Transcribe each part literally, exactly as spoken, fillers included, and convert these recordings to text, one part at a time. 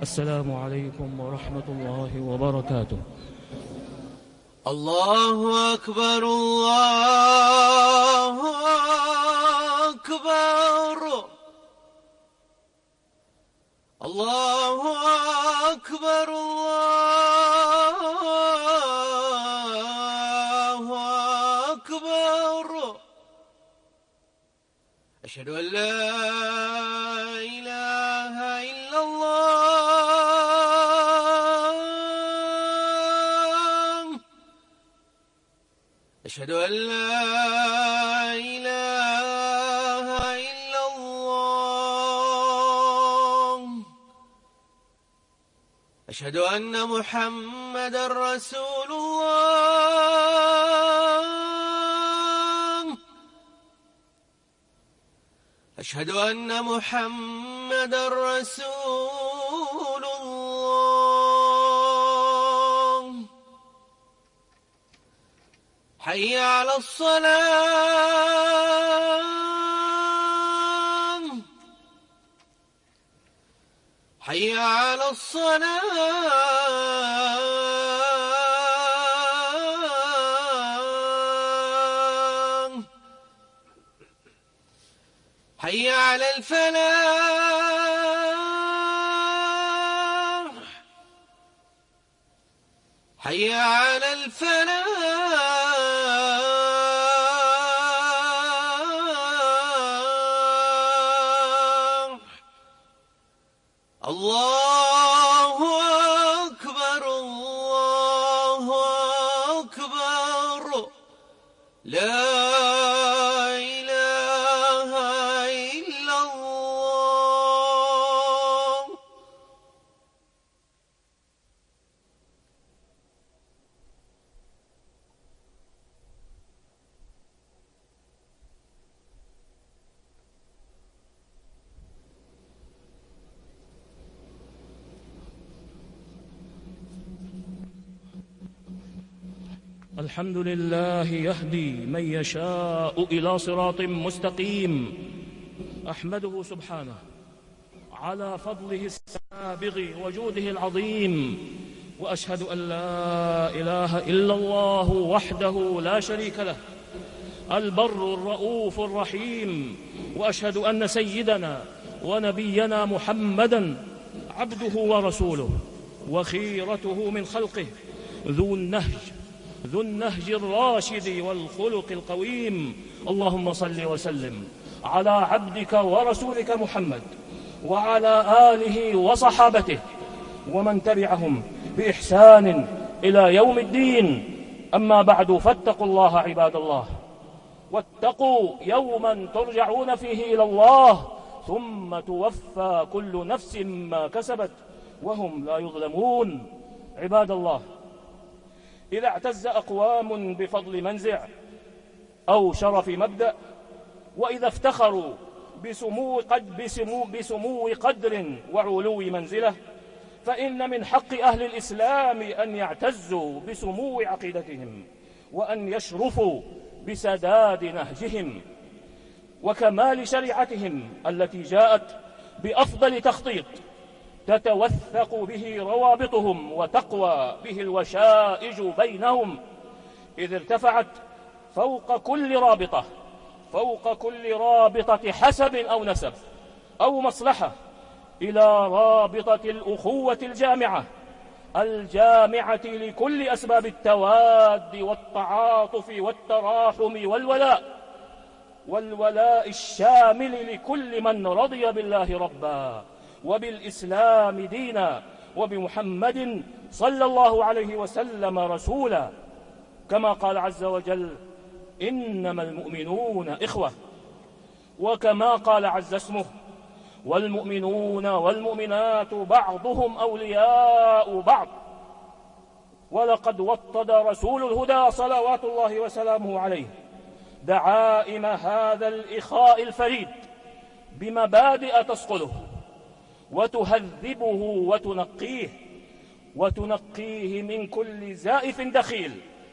السلام عليكم ورحمة الله وبركاته. الله أكبر الله أكبر الله أكبر الله أكبر. أشهد أن لا إله إلا الله. أشهد أن لا إله إلا الله. أشهد أن محمدًا رسول الله. أشهد أن محمدًا رسول الله. حي على الصلاة. حي على الصلاة. حي على الفلاح. حي على الفلاح. الله أكبر الله أكبر. لا الحمد لله يهدي من يشاء إلى صراط مستقيم. أحمده سبحانه على فضله السابغ وجوده العظيم، وأشهد أن لا إله إلا الله وحده لا شريك له البر الرؤوف الرحيم. وأشهد أن سيدنا ونبينا محمدًا عبده ورسوله وخيرته من خلقه، ذو النهج ذو النهج الراشد والخلق القويم. اللهم صل وسلم على عبدك ورسولك محمد وعلى آله وصحابته ومن تبعهم بإحسان إلى يوم الدين. أما بعد، فاتقوا الله عباد الله، واتقوا يوما ترجعون فيه إلى الله ثم توفى كل نفس ما كسبت وهم لا يظلمون. عباد الله، إذا اعتز أقوام بفضل منزع أو شرف مبدأ، وإذا افتخروا بسمو, قد بسمو, بسمو قدر وعلو منزلة، فإن من حق أهل الإسلام أن يعتزوا بسمو عقيدتهم، وأن يشرفوا بسداد نهجهم وكمال شريعتهم التي جاءت بأفضل تخطيط تتوثق به روابطهم وتقوى به الوشائج بينهم، إذ ارتفعت فوق كل رابطة فوق كل رابطة حسب أو نسب أو مصلحة إلى رابطة الأخوة الجامعة الجامعة لكل أسباب التواد والتعاطف والتراحم والولاء والولاء الشامل لكل من رضي بالله ربا وبالإسلام دينا وبمحمد صلى الله عليه وسلم رسولا، كما قال عز وجل: إنما المؤمنون إخوة. وكما قال عز اسمه: والمؤمنون والمؤمنات بعضهم أولياء بعض. ولقد وطد رسول الهدى صلوات الله وسلامه عليه دعائم هذا الإخاء الفريد بمبادئ تصقله وتهذبه وتنقيه وتنقيه من كل زائف دخيل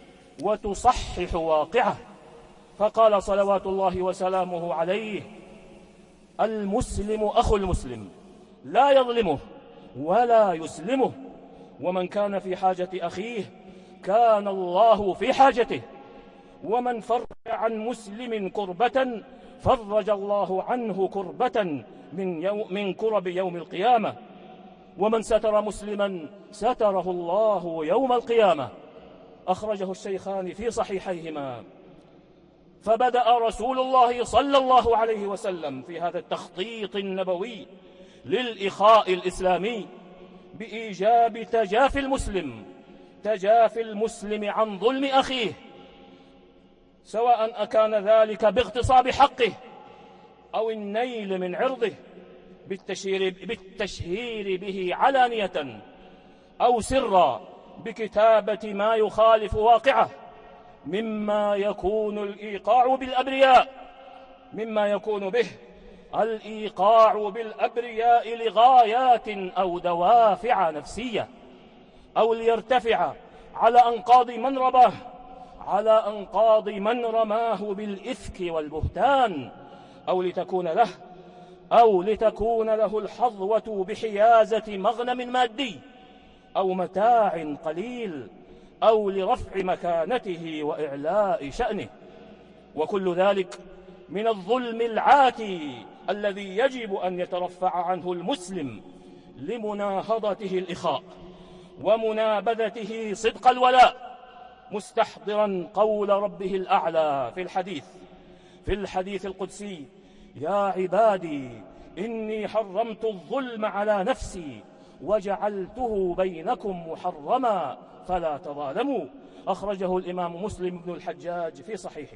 وتصحح واقعه. فقال صلوات الله وسلامه عليه: المسلم أخو المسلم لا يظلمه ولا يسلمه. ومن كان في حاجة أخيه كان الله في حاجته، ومن فرج عن مسلم كربة فرج الله عنه كربة من, يوم من كرب يوم القيامة، ومن ستر مسلما ستره الله يوم القيامة. أخرجه الشيخان في صحيحيهما. فبدأ رسول الله صلى الله عليه وسلم في هذا التخطيط النبوي للإخاء الإسلامي بإيجاب تجافي المسلم تجافي المسلم عن ظلم أخيه، سواء أكان ذلك باغتصاب حقه أو النيل من عرضه بالتشهير, بالتشهير به علانية أو سرا بكتابة ما يخالف واقعه، مما يكون الإيقاع بالأبرياء مما يكون به الإيقاع بالأبرياء لغايات أو دوافع نفسية، أو ليرتفع على أنقاض من رباه على أنقاض من رماه بالإفك والبهتان، أو لتكون له أو لتكون له الحظوة بحيازة مغنم مادي أو متاع قليل، أو لرفع مكانته وإعلاء شأنه. وكل ذلك من الظلم العاتي الذي يجب أن يترفع عنه المسلم لمناهضته الإخاء ومنابذته صدق الولاء، مستحضرا قول ربه الأعلى في الحديث في الحديث القدسي: يا عبادي إني حرمت الظلم على نفسي وجعلته بينكم محرما فلا تظالموا. أخرجه الإمام مسلم بن الحجاج في صحيحه.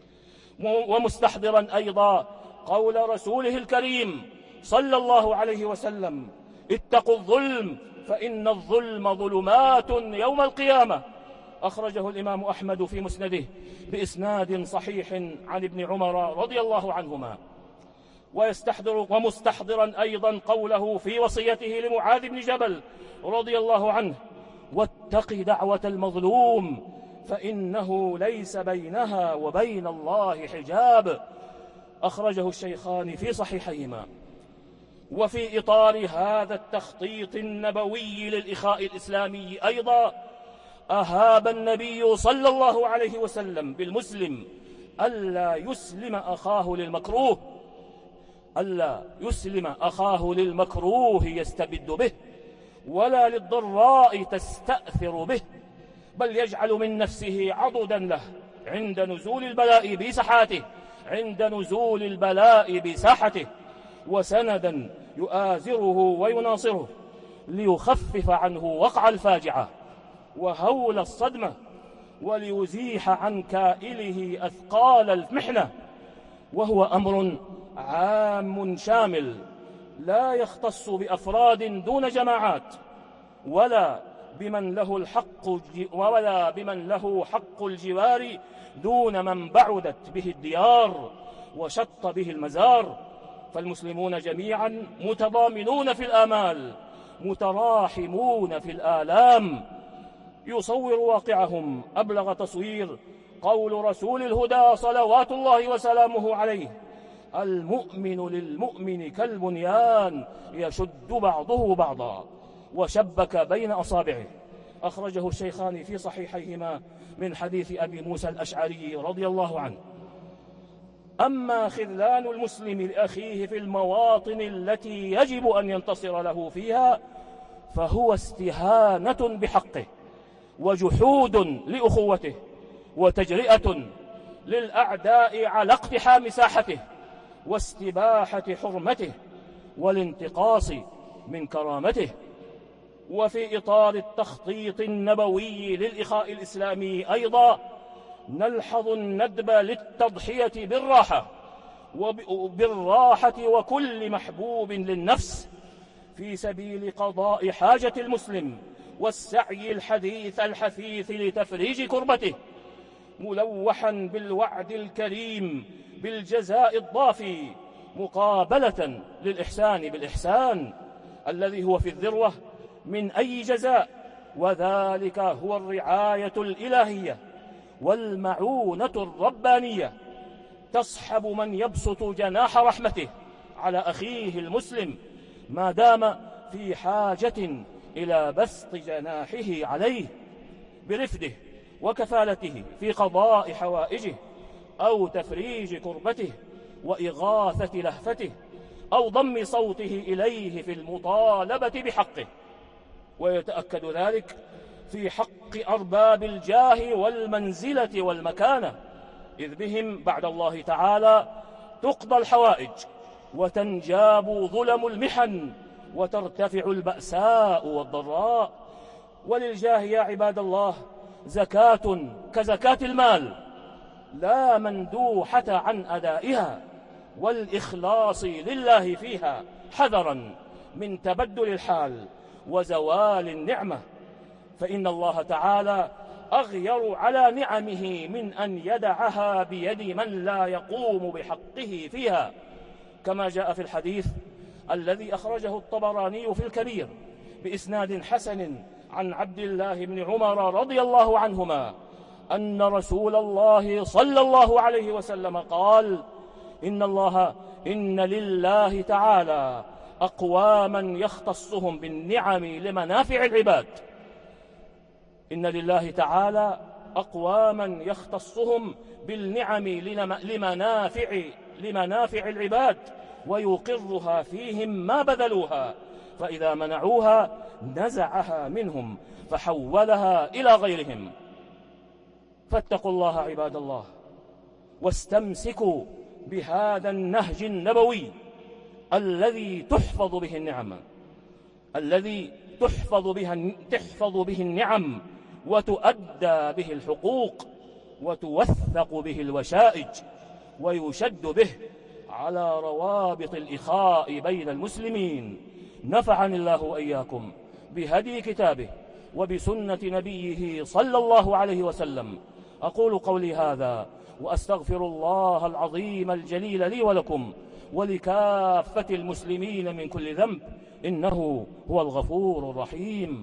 ومستحضرا أيضا قول رسوله الكريم صلى الله عليه وسلم: اتقوا الظلم فإن الظلم ظلمات يوم القيامة. أخرجه الإمام أحمد في مسنده بإسناد صحيح عن ابن عمر رضي الله عنهما. ويستحضر ومستحضرا أيضا قوله في وصيته لمعاذ بن جبل رضي الله عنه: واتق دعوة المظلوم فإنه ليس بينها وبين الله حجاب. أخرجه الشيخان في صحيحيهما. وفي إطار هذا التخطيط النبوي للإخاء الإسلامي أيضا أهاب النبي صلى الله عليه وسلم بالمسلم ألا يسلم أخاه للمكروه ألا يسلم أخاه للمكروه يستبد به، ولا للضراء تستأثر به، بل يجعل من نفسه عضدا له عند نزول البلاء بساحته عند نزول البلاء بساحته وسندا يؤازره ويناصره ليخفف عنه وقع الفاجعة وهول الصدمة، وليزيح عن كائله أثقال المحنة. وهو أمر عام شامل لا يختص بأفراد دون جماعات، ولا بمن له الحق ولا بمن له حق الجوار دون من بعدت به الديار وشط به المزار. فالمسلمون جميعا متضامنون في الآمال متراحمون في الآلام. يصور واقعهم أبلغ تصوير قول رسول الهدى صلوات الله وسلامه عليه: المؤمن للمؤمن كالبنيان يشد بعضه بعضا وشبك بين أصابعه. أخرجه الشيخان في صحيحيهما من حديث أبي موسى الأشعري رضي الله عنه. أما خذلان المسلم لأخيه في المواطن التي يجب أن ينتصر له فيها فهو استهانة بحقه وجحود لأخوته وتجرئة للأعداء على اقتحام ساحته واستباحة حرمته والانتقاص من كرامته. وفي إطار التخطيط النبوي للإخاء الإسلامي أيضا نلحظ الندب للتضحية بالراحة وبالراحة وكل محبوب للنفس في سبيل قضاء حاجة المسلم والسعي الحديث الحثيث لتفريج كربته، ملوحا بالوعد الكريم بالجزاء الضافي مقابلة للإحسان بالإحسان الذي هو في الذروة من أي جزاء، وذلك هو الرعاية الإلهية والمعونة الربانية تصحب من يبسط جناح رحمته على أخيه المسلم ما دام في حاجة إلى بسط جناحه عليه برفده وكفالته في قضاء حوائجه أو تفريج كربته وإغاثة لهفته أو ضم صوته إليه في المطالبة بحقه. ويتأكد ذلك في حق أرباب الجاه والمنزلة والمكانة، إذ بهم بعد الله تعالى تقضى الحوائج وتنجاب ظلم المحن وترتفع البأساء والضراء. وللجاه يا عباد الله زكاة كزكاة المال لا مندوحة عن أدائها والإخلاص لله فيها، حذرا من تبدل الحال وزوال النعمة، فإن الله تعالى أغير على نعمه من أن يدعها بيد من لا يقوم بحقه فيها، كما جاء في الحديث الذي أخرجه الطبراني في الكبير بإسناد حسن عن عبد الله بن عمر رضي الله عنهما أن رسول الله صلى الله عليه وسلم قال: إن الله إن لله تعالى أقواما يختصهم بالنعم لمنافع العباد إن لله تعالى أقواما يختصهم بالنعم لمنافع لمنافع العباد ويقرها فيهم ما بذلوها، فإذا منعوها نزعها منهم فحولها إلى غيرهم. فاتقوا الله عباد الله واستمسكوا بهذا النهج النبوي الذي تحفظ به النعم الذي تحفظ به تحفظ به النعم وتؤدى به الحقوق وتوثق به الوشائج ويشد به على روابط الإخاء بين المسلمين. نفعني الله وإياكم بهدي كتابه وبسنة نبيه صلى الله عليه وسلم. أقول قولي هذا وأستغفر الله العظيم الجليل لي ولكم ولكافة المسلمين من كل ذنب، إنه هو الغفور الرحيم.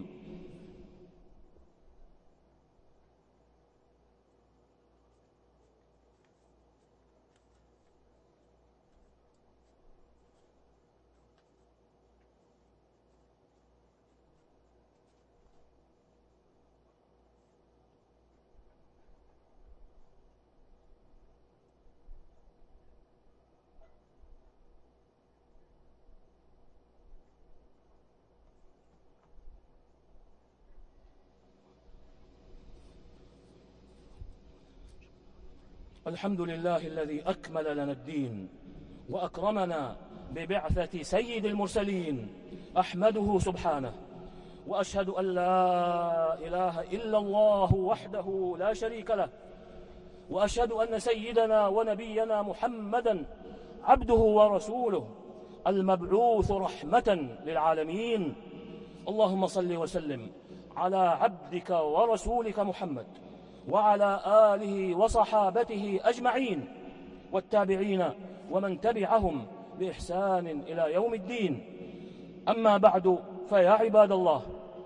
الحمد لله الذي أكمل لنا الدين وأكرمنا ببعثة سيد المرسلين، أحمده سبحانه وأشهد أن لا إله إلا الله وحده لا شريك له، وأشهد أن سيدنا ونبينا محمدا عبده ورسوله المبعوث رحمة للعالمين. اللهم صل وسلم على عبدك ورسولك محمد وعلى آله وصحابته أجمعين والتابعين ومن تبعهم بإحسان إلى يوم الدين. أما بعد، فيا عباد الله،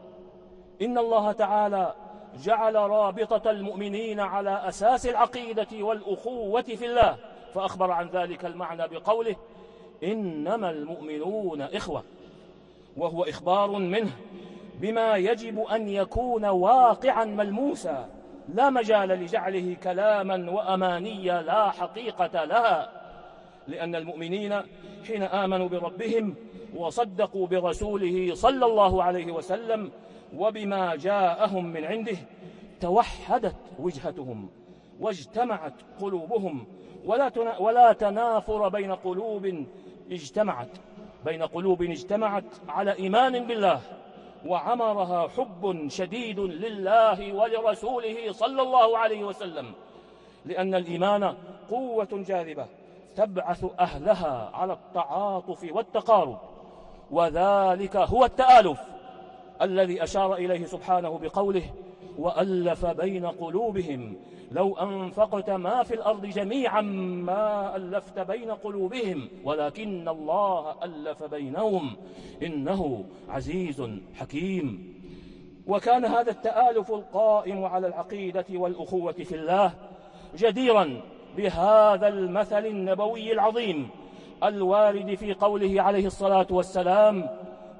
إن الله تعالى جعل رابطة المؤمنين على أساس العقيدة والأخوة في الله، فأخبر عن ذلك المعنى بقوله: إنما المؤمنون إخوة، وهو إخبار منه بما يجب أن يكون واقعا ملموسا، لا مجال لجعله كلاما وأماني لا حقيقة لها، لأن المؤمنين حين آمنوا بربهم وصدقوا برسوله صلى الله عليه وسلم وبما جاءهم من عنده توحدت وجهتهم واجتمعت قلوبهم، ولا ولا تنافر بين قلوب اجتمعت بين قلوب اجتمعت على إيمان بالله، وعمرها حب شديد لله ولرسوله صلى الله عليه وسلم، لأن الإيمان قوة جاذبة تبعث أهلها على التعاطف والتقارب، وذلك هو التآلف الذي أشار إليه سبحانه بقوله: وألف بين قلوبهم لو أنفقت ما في الأرض جميعا ما ألفت بين قلوبهم ولكن الله ألف بينهم إنه عزيز حكيم. وكان هذا التآلف القائم على العقيدة والأخوة في الله جديرا بهذا المثل النبوي العظيم الوارد في قوله عليه الصلاة والسلام: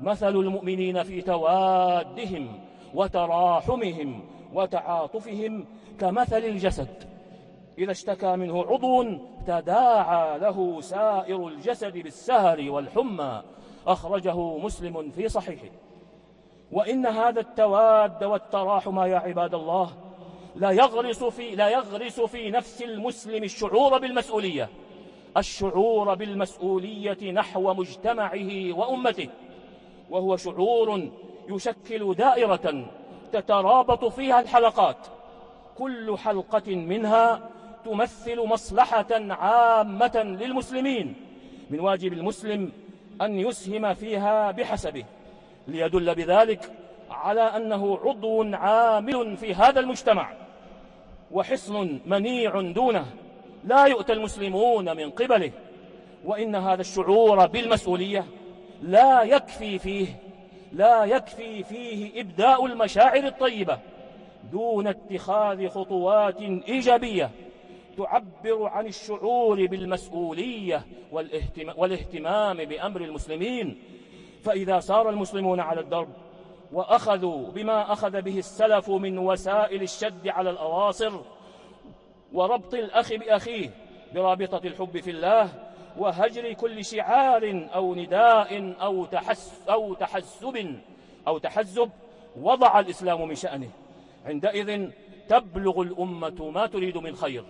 مثل المؤمنين في توادهم وتراحمهم وتعاطفهم كمثل الجسد إذا اشتكى منه عضو تداعى له سائر الجسد بالسهر والحمى. أخرجه مسلم في صحيحه. وإن هذا التواد والتراحم يا عباد الله لا يغرس في, لا يغرس في نفس المسلم الشعور بالمسؤولية الشعور بالمسؤولية نحو مجتمعه وأمته، وهو شعور يشكل دائرة تترابط فيها الحلقات، كل حلقة منها تمثل مصلحة عامة للمسلمين، من واجب المسلم أن يسهم فيها بحسبه، ليدل بذلك على أنه عضو عامل في هذا المجتمع وحصن منيع دونه لا يؤتى المسلمون من قبله. وإن هذا الشعور بالمسؤولية لا يكفي فيه لا يكفي فيه إبداء المشاعر الطيبة دون اتخاذ خطوات إيجابية تعبر عن الشعور بالمسؤولية والاهتمام بأمر المسلمين. فإذا سار المسلمون على الدرب وأخذوا بما أخذ به السلف من وسائل الشد على الأواصر وربط الأخ بأخيه برابطة الحب في الله وهجر كل شعار أو نداء أو تحس أو تحزب أو تحزب وضع الإسلام من شأنه، عندئذ تبلغ الأمة ما تريد من خير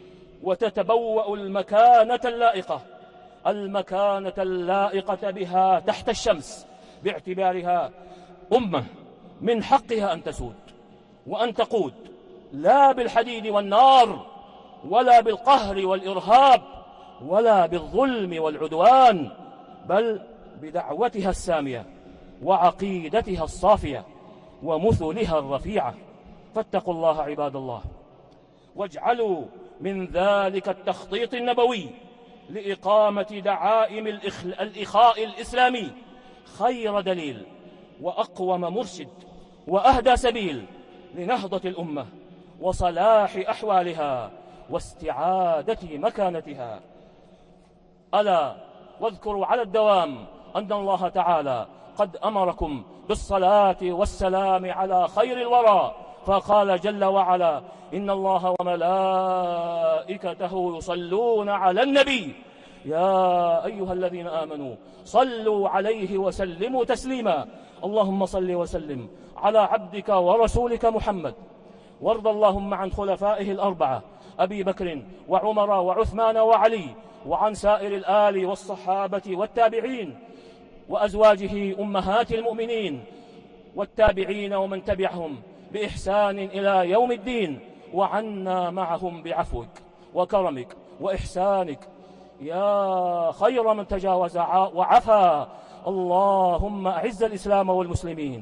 وتتبوأ المكانة اللائقة المكانة اللائقة بها تحت الشمس، باعتبارها أمة من حقها أن تسود وأن تقود، لا بالحديد والنار ولا بالقهر والإرهاب ولا بالظلم والعدوان، بل بدعوتها السامية وعقيدتها الصافية ومثلها الرفيعة. فاتقوا الله عباد الله، واجعلوا من ذلك التخطيط النبوي لإقامة دعائم الإخاء الإسلامي خير دليل وأقوم مرشد وأهدى سبيل لنهضة الأمة وصلاح أحوالها واستعادة مكانتها. ألا واذكروا على الدوام أن الله تعالى قد أمركم بالصلاة والسلام على خير الورى، فقال جل وعلا: إن الله وملائكته يصلون على النبي يا أيها الذين آمنوا صلوا عليه وسلموا تسليما. اللهم صل وسلم على عبدك ورسولك محمد، وارض اللهم عن خلفائه الأربعة أبي بكر وعمر وعثمان وعلي، وعن سائر الآل والصحابة والتابعين وأزواجه أمهات المؤمنين والتابعين ومن تبعهم بإحسان إلى يوم الدين، وعنا معهم بعفوك وكرمك وإحسانك يا خير من تجاوز وعفا. اللهم أعز الإسلام والمسلمين،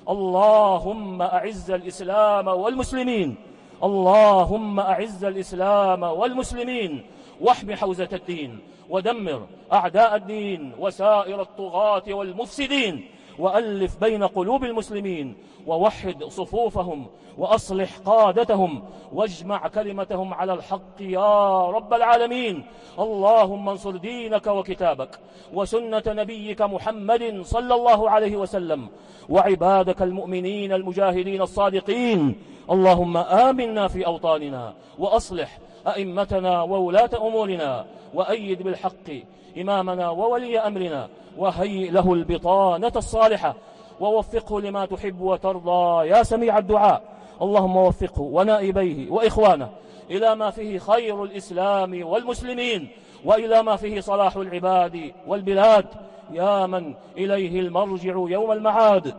اللهم أعز الإسلام والمسلمين، اللهم أعز الإسلام والمسلمين، واحم حوزة الدين، ودمر أعداء الدين وسائر الطغاة والمفسدين، وألف بين قلوب المسلمين، ووحد صفوفهم، وأصلح قادتهم، واجمع كلمتهم على الحق يا رب العالمين. اللهم انصر دينك وكتابك وسنة نبيك محمد صلى الله عليه وسلم وعبادك المؤمنين المجاهدين الصادقين. اللهم آمنا في أوطاننا، وأصلح أئمتنا وولاة أمورنا، وأيد بالحق إمامنا وولي أمرنا، وهيئ له البطانة الصالحة، ووفقه لما تحب وترضى يا سميع الدعاء. اللهم وفقه ونائبيه وإخوانه إلى ما فيه خير الإسلام والمسلمين، وإلى ما فيه صلاح العباد والبلاد، يا من إليه المرجع يوم المعاد.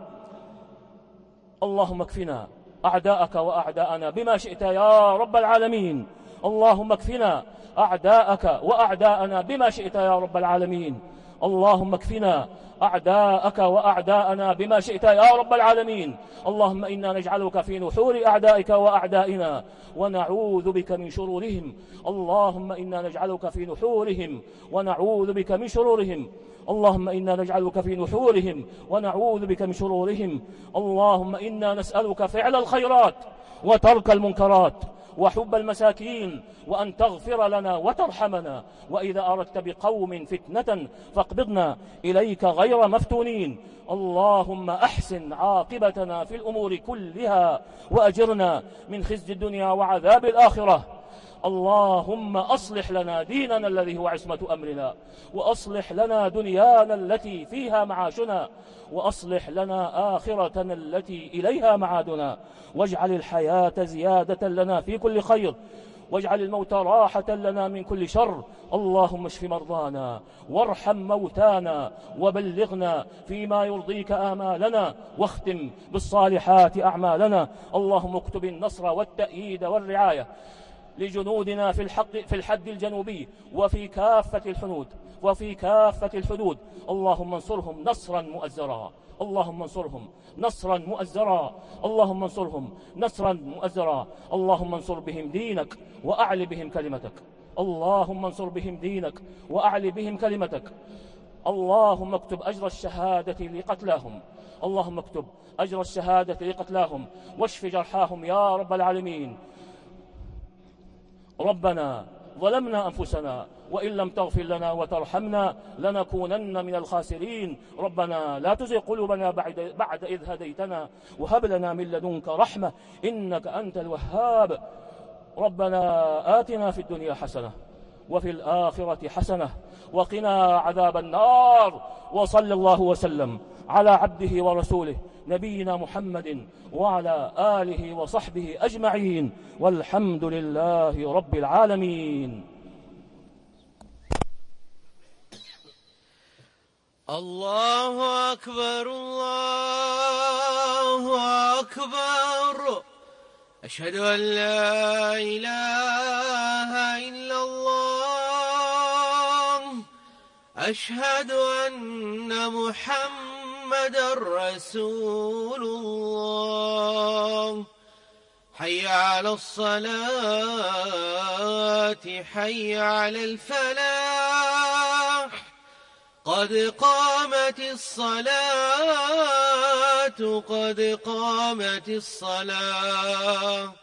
اللهم اكفنا أعداءك وأعداءنا بما شئت يا رب العالمين. اللهم اكفنا أعداءك وأعداءنا بما شئت يا رب العالمين. اللهم اكفنا أعداءك وأعداءنا بما شئت يا رب العالمين. اللهم إنا نجعلك في نحور أعدائك وأعدائنا ونعوذ بك من شرورهم. اللهم إنا نجعلك في نحورهم ونعوذ بك من شرورهم. اللهم إنا نجعلك في نحورهم ونعوذ بك من شرورهم. اللهم إنا نسألك فعل الخيرات وترك المنكرات وحب المساكين، وأن تغفر لنا وترحمنا، وإذا أردت بقوم فتنة فاقبضنا إليك غير مفتونين. اللهم أحسن عاقبتنا في الأمور كلها، وأجرنا من خزي الدنيا وعذاب الآخرة. اللهم أصلح لنا ديننا الذي هو عصمة أمرنا، وأصلح لنا دنيانا التي فيها معاشنا، وأصلح لنا آخرتنا التي إليها معادنا، واجعل الحياة زيادة لنا في كل خير، واجعل الموت راحة لنا من كل شر. اللهم اشف مرضانا وارحم موتانا، وبلغنا فيما يرضيك آمالنا، واختم بالصالحات أعمالنا. اللهم اكتب النصر والتأييد والرعاية لجنودنا في الحق في الحد الجنوبي وفي كافة الحدود وفي كافة الحدود. اللهم انصرهم نصرا مؤزرا، اللهم انصرهم نصرا مؤزرا، اللهم انصرهم نصرا مؤزرا. اللهم انصر بهم دينك وأعل بهم كلمتك، اللهم انصر بهم دينك وأعل بهم كلمتك. اللهم اكتب أجر الشهادة لقتلاهم، اللهم اكتب أجر الشهادة لقتلاهم، واشف جرحاهم يا رب العالمين. ربنا ظلمنا أنفسنا، وإن لم تغفر لنا وترحمنا لنكونن من الخاسرين. ربنا لا تزغ قلوبنا بعد, بعد إذ هديتنا، وهب لنا من لدنك رحمة إنك أنت الوهاب. ربنا آتنا في الدنيا حسنة وفي الآخرة حسنة وقنا عذاب النار. وصلى الله وسلم على عبده ورسوله نبينا محمد وعلى آله وصحبه أجمعين، والحمد لله رب العالمين. الله أكبر الله أكبر، أشهد أن لا إله إلا الله، أشهد أن محمدًا رسول الله. حي على الصلاة، حي على الفلاح، قد قامت الصلاة، قد قامت الصلاة.